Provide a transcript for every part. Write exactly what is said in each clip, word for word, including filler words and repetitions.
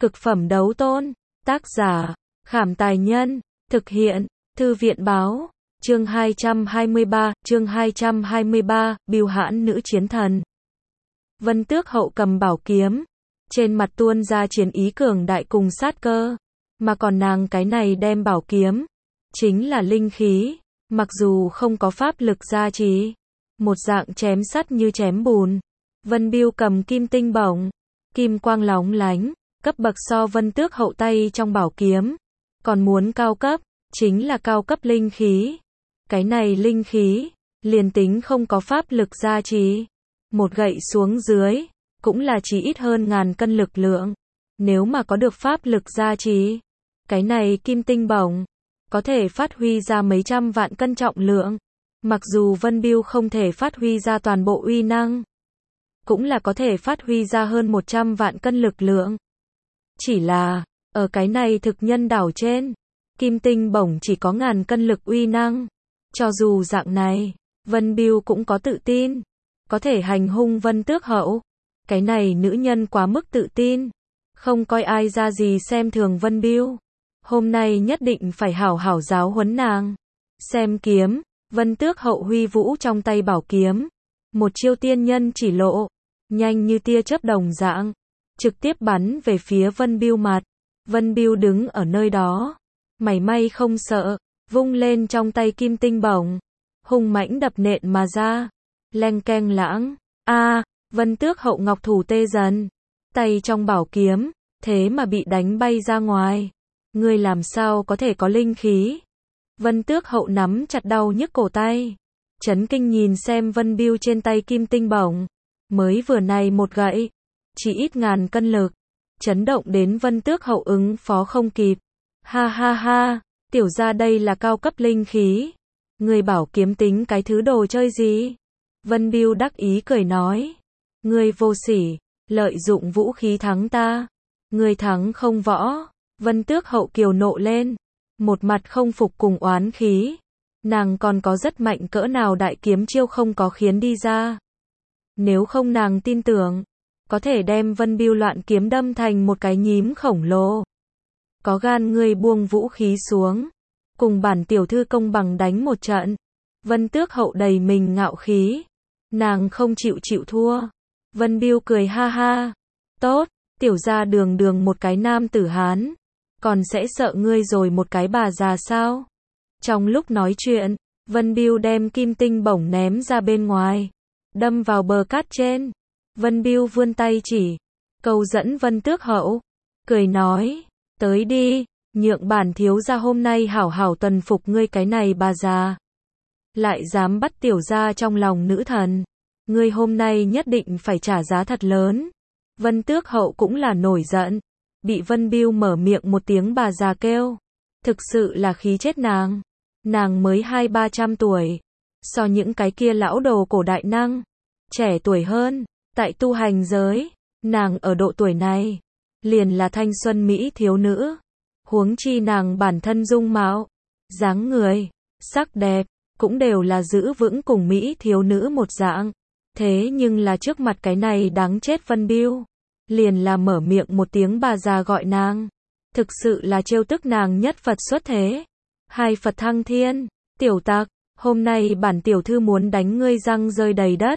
Cực phẩm đấu tôn. Tác giả, Khảm Tài Nhân. Thực hiện, Thư viện Báo. Chương hai trăm hai mươi ba, chương hai trăm hai mươi ba, Bưu Hãn Nữ Chiến Thần. Vân Tước Hậu cầm bảo kiếm, trên mặt tuôn ra chiến ý cường đại cùng sát cơ, mà còn nàng cái này đem bảo kiếm, chính là linh khí, mặc dù không có pháp lực gia trì, một dạng chém sắt như chém bùn. Vân Bưu cầm kim tinh bổng, kim quang lóng lánh, cấp bậc so Vân Tước Hậu tay trong bảo kiếm, còn muốn cao cấp, chính là cao cấp linh khí. Cái này linh khí, liền tính không có pháp lực gia trì, một gậy xuống dưới, cũng là chỉ ít hơn ngàn cân lực lượng. Nếu mà có được pháp lực gia trì, cái này kim tinh bổng, có thể phát huy ra mấy trăm vạn cân trọng lượng. Mặc dù Vân Bưu không thể phát huy ra toàn bộ uy năng, cũng là có thể phát huy ra hơn một trăm vạn cân lực lượng. Chỉ là, ở cái này thực nhân đảo trên, kim tinh bổng chỉ có ngàn cân lực uy năng. Cho dù dạng này, Vân Bưu cũng có tự tin, có thể hành hung Vân Tước Hậu. Cái này nữ nhân quá mức tự tin, không coi ai ra gì xem thường Vân Bưu. Hôm nay nhất định phải hảo hảo giáo huấn nàng. Xem kiếm, Vân Tước Hậu huy vũ trong tay bảo kiếm, một chiêu tiên nhân chỉ lộ, nhanh như tia chớp đồng dạng, trực tiếp bắn về phía Vân Bưu mặt. Vân Bưu đứng ở nơi đó, mảy may không sợ, vung lên trong tay kim tinh bổng, hung mãnh đập nện mà ra, leng keng lãng. A, à, Vân Tước Hậu ngọc thủ tê dần, tay trong bảo kiếm, thế mà bị đánh bay ra ngoài. Ngươi làm sao có thể có linh khí? Vân Tước Hậu nắm chặt đau nhức cổ tay, chấn kinh nhìn xem Vân Bưu trên tay kim tinh bổng, mới vừa này một gậy, chỉ ít ngàn cân lực, chấn động đến Vân Tước Hậu ứng phó không kịp. Ha ha ha, tiểu gia đây là cao cấp linh khí, ngươi bảo kiếm tính cái thứ đồ chơi gì? Vân Bưu đắc ý cười nói, ngươi vô sỉ, lợi dụng vũ khí thắng ta, ngươi thắng không võ. Vân Tước Hậu kiều nộ lên, một mặt không phục cùng oán khí. Nàng còn có rất mạnh cỡ nào đại kiếm chiêu không có khiến đi ra. Nếu không nàng tin tưởng, có thể đem Vân Bưu loạn kiếm đâm thành một cái nhím khổng lồ. Có gan ngươi buông vũ khí xuống, cùng bản tiểu thư công bằng đánh một trận. Vân Tước Hậu đầy mình ngạo khí, nàng không chịu chịu thua. Vân Bưu cười ha ha, tốt, tiểu gia đường đường một cái nam tử Hán, còn sẽ sợ ngươi rồi một cái bà già sao? Trong lúc nói chuyện, Vân Bưu đem kim tinh bổng ném ra bên ngoài, đâm vào bờ cát trên. Vân Bưu vươn tay chỉ, cầu dẫn Vân Tước Hậu, cười nói, tới đi, nhượng bản thiếu gia hôm nay hảo hảo tuần phục ngươi cái này bà già. Lại dám bắt tiểu gia trong lòng nữ thần, ngươi hôm nay nhất định phải trả giá thật lớn. Vân Tước Hậu cũng là nổi giận, bị Vân Bưu mở miệng một tiếng bà già kêu, thực sự là khí chết nàng. Nàng mới hai ba trăm tuổi, so những cái kia lão đồ cổ đại năng, trẻ tuổi hơn. Tại tu hành giới, nàng ở độ tuổi này, liền là thanh xuân mỹ thiếu nữ. Huống chi nàng bản thân dung mạo, dáng người, sắc đẹp, cũng đều là giữ vững cùng mỹ thiếu nữ một dạng. Thế nhưng là trước mặt cái này đáng chết Vân Bưu, liền là mở miệng một tiếng bà già gọi nàng, thực sự là trêu tức nàng nhất Phật xuất thế. Hai Phật thăng thiên, tiểu tặc, hôm nay bản tiểu thư muốn đánh ngươi răng rơi đầy đất.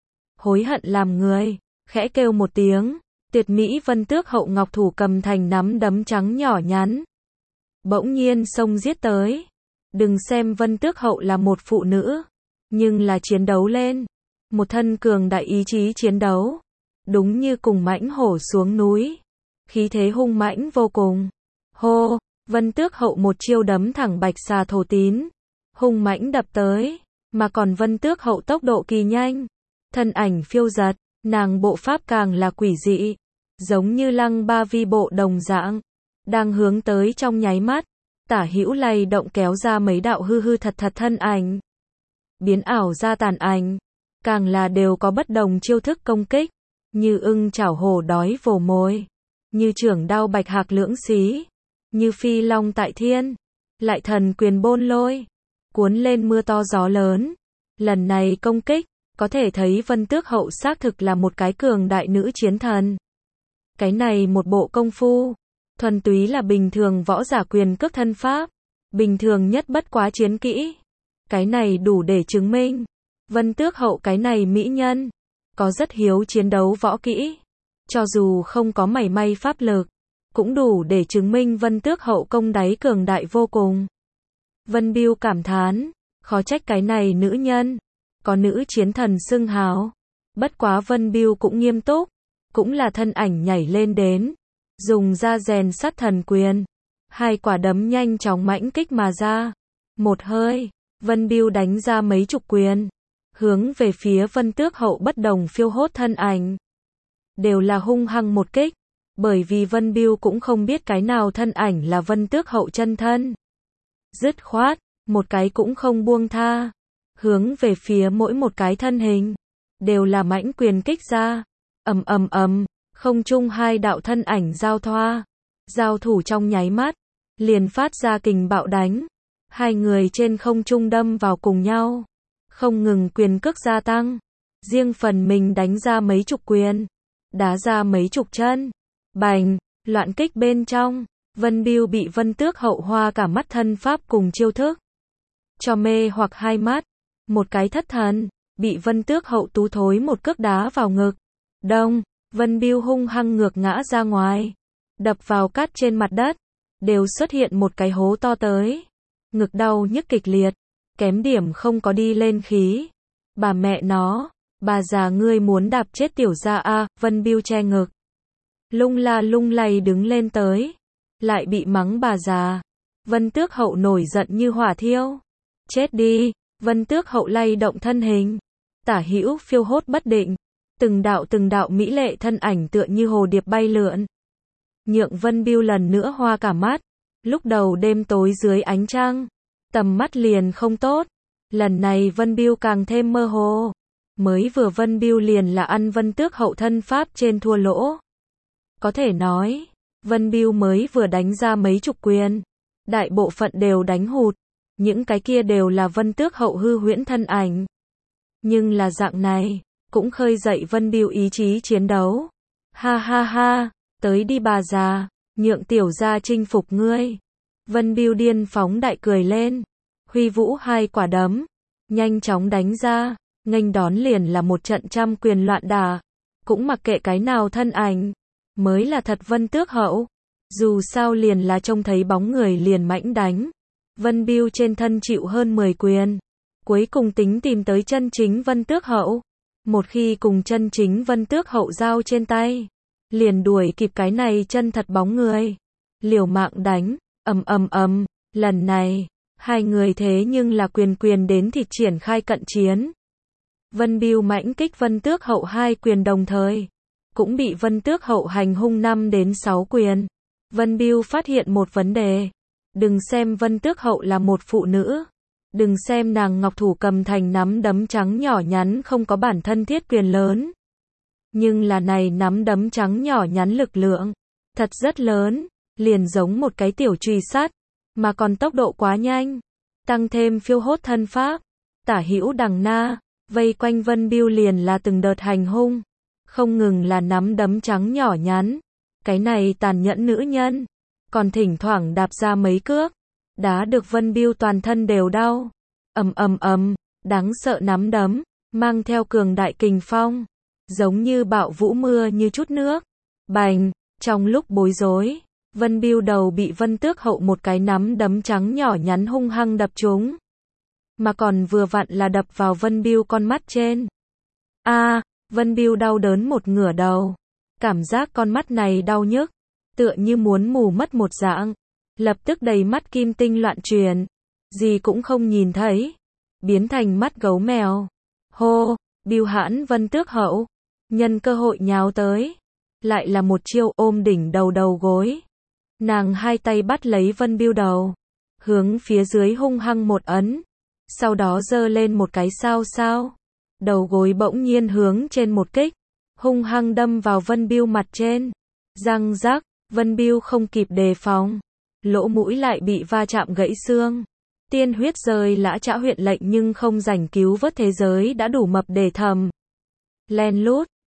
Hối hận làm người, khẽ kêu một tiếng, tuyệt mỹ Vân Tước Hậu ngọc thủ cầm thành nắm đấm trắng nhỏ nhắn, bỗng nhiên xông giết tới. Đừng xem Vân Tước Hậu là một phụ nữ, nhưng là chiến đấu lên, một thân cường đại ý chí chiến đấu, đúng như cùng mãnh hổ xuống núi, khí thế hung mãnh vô cùng. Hô, Vân Tước Hậu một chiêu đấm thẳng bạch xà thổ tín, hung mãnh đập tới, mà còn Vân Tước Hậu tốc độ kỳ nhanh, thân ảnh phiêu giật, nàng bộ pháp càng là quỷ dị, giống như lăng ba vi bộ đồng dạng, đang hướng tới trong nháy mắt, tả hữu lay động kéo ra mấy đạo hư hư thật thật thân ảnh, biến ảo ra tàn ảnh, càng là đều có bất đồng chiêu thức công kích, như ưng chảo hổ đói vồ mồi, như trưởng đao bạch hạc lưỡng xí, như phi long tại thiên, lại thần quyền bôn lôi, cuốn lên mưa to gió lớn. Lần này công kích, có thể thấy Vân Tước Hậu xác thực là một cái cường đại nữ chiến thần. Cái này một bộ công phu, thuần túy là bình thường võ giả quyền cước thân pháp, bình thường nhất bất quá chiến kỹ. Cái này đủ để chứng minh, Vân Tước Hậu cái này mỹ nhân, có rất hiếu chiến đấu võ kỹ. Cho dù không có mảy may pháp lực, cũng đủ để chứng minh Vân Tước Hậu công đáy cường đại vô cùng. Vân Biêu cảm thán, khó trách cái này nữ nhân, có nữ chiến thần xưng hào. Bất quá Vân Biêu cũng nghiêm túc, cũng là thân ảnh nhảy lên đến, dùng ra rèn sắt thần quyền. Hai quả đấm nhanh chóng mãnh kích mà ra. Một hơi, Vân Biêu đánh ra mấy chục quyền, hướng về phía Vân Tước Hậu bất đồng phiêu hốt thân ảnh. Đều là hung hăng một kích, bởi vì Vân Biêu cũng không biết cái nào thân ảnh là Vân Tước Hậu chân thân. Dứt khoát, một cái cũng không buông tha, hướng về phía mỗi một cái thân hình, đều là mãnh quyền kích ra. Ầm ầm ầm, không trung hai đạo thân ảnh giao thoa, giao thủ trong nháy mắt, liền phát ra kình bạo đánh. Hai người trên không trung đâm vào cùng nhau, không ngừng quyền cước gia tăng, riêng phần mình đánh ra mấy chục quyền, đá ra mấy chục chân. Bành, loạn kích bên trong, Vân Biêu bị Vân Tước Hậu hoa cả mắt thân pháp cùng chiêu thức cho mê hoặc hai mắt, một cái thất thần, bị Vân Tước Hậu tú thối một cước đá vào ngực. Đông, Vân Biêu hung hăng ngược ngã ra ngoài, đập vào cát trên mặt đất, đều xuất hiện một cái hố to tới. Ngực đau nhức kịch liệt, kém điểm không có đi lên khí. Bà mẹ nó, bà già ngươi muốn đạp chết tiểu gia a, Vân Biêu che ngực, lung la lung lay đứng lên tới, lại bị mắng bà già. Vân Tước Hậu nổi giận như hỏa thiêu. Chết đi, Vân Tước Hậu lay động thân hình, tả hữu phiêu hốt bất định, từng đạo từng đạo mỹ lệ thân ảnh tựa như hồ điệp bay lượn, nhượng Vân Biêu lần nữa hoa cả mắt. Lúc đầu đêm tối dưới ánh trăng, tầm mắt liền không tốt, lần này Vân Biêu càng thêm mơ hồ. Mới vừa Vân Biêu liền là ăn Vân Tước Hậu thân pháp trên thua lỗ. Có thể nói, Vân Biêu mới vừa đánh ra mấy chục quyền, đại bộ phận đều đánh hụt, những cái kia đều là Vân Tước Hậu hư huyễn thân ảnh. Nhưng là dạng này, cũng khơi dậy Vân Biêu ý chí chiến đấu. Ha ha ha, tới đi bà già, nhượng tiểu gia chinh phục ngươi. Vân Biêu điên phóng đại cười lên, huy vũ hai quả đấm, nhanh chóng đánh ra, nghênh đón liền là một trận trăm quyền loạn đả, cũng mặc kệ cái nào thân ảnh, mới là thật Vân Tước Hậu. Dù sao liền là trông thấy bóng người liền mãnh đánh. Vân Biêu trên thân chịu hơn mười quyền, cuối cùng tính tìm tới chân chính Vân Tước Hậu. Một khi cùng chân chính Vân Tước Hậu giao trên tay, liền đuổi kịp cái này chân thật bóng người, liều mạng đánh. Ầm ầm ầm, lần này, hai người thế nhưng là quyền quyền đến thịt triển khai cận chiến. Vân Biêu mãnh kích Vân Tước Hậu hai quyền đồng thời, cũng bị Vân Tước Hậu hành hung năm đến sáu quyền. Vân Biêu phát hiện một vấn đề, đừng xem Vân Tước Hậu là một phụ nữ, đừng xem nàng ngọc thủ cầm thành nắm đấm trắng nhỏ nhắn không có bản thân thiết quyền lớn. Nhưng là này nắm đấm trắng nhỏ nhắn lực lượng, thật rất lớn, liền giống một cái tiểu chùy sắt, mà còn tốc độ quá nhanh, tăng thêm phiêu hốt thân pháp, tả hữu đằng na, vây quanh Vân Biêu liền là từng đợt hành hung, không ngừng là nắm đấm trắng nhỏ nhắn. Cái này tàn nhẫn nữ nhân, còn thỉnh thoảng đạp ra mấy cước, đá được Vân Biêu toàn thân đều đau. Ầm ầm ầm, đáng sợ nắm đấm, mang theo cường đại kình phong, giống như bão vũ mưa như chút nước. Bành, trong lúc bối rối, Vân Biêu đầu bị Vân Tước Hậu một cái nắm đấm trắng nhỏ nhắn hung hăng đập trúng, mà còn vừa vặn là đập vào Vân Biêu con mắt trên. A, Vân Biêu đau đớn một ngửa đầu, cảm giác con mắt này đau nhức, tựa như muốn mù mất một dạng, lập tức đầy mắt kim tinh loạn chuyển, gì cũng không nhìn thấy, biến thành mắt gấu mèo. Hô, Biêu hãn Vân Tước Hậu, nhân cơ hội nhào tới, lại là một chiêu ôm đỉnh đầu đầu gối. Nàng hai tay bắt lấy Vân Biêu đầu, hướng phía dưới hung hăng một ấn, sau đó giơ lên một cái sao sao, đầu gối bỗng nhiên hướng trên một kích, hung hăng đâm vào Vân Biêu mặt trên. Răng rắc, Vân Biêu không kịp đề phòng, lỗ mũi lại bị va chạm gãy xương. Tiên huyết rơi lã chã huyện lệnh nhưng không rảnh cứu vớt thế giới đã đủ mập để thầm. Len lút,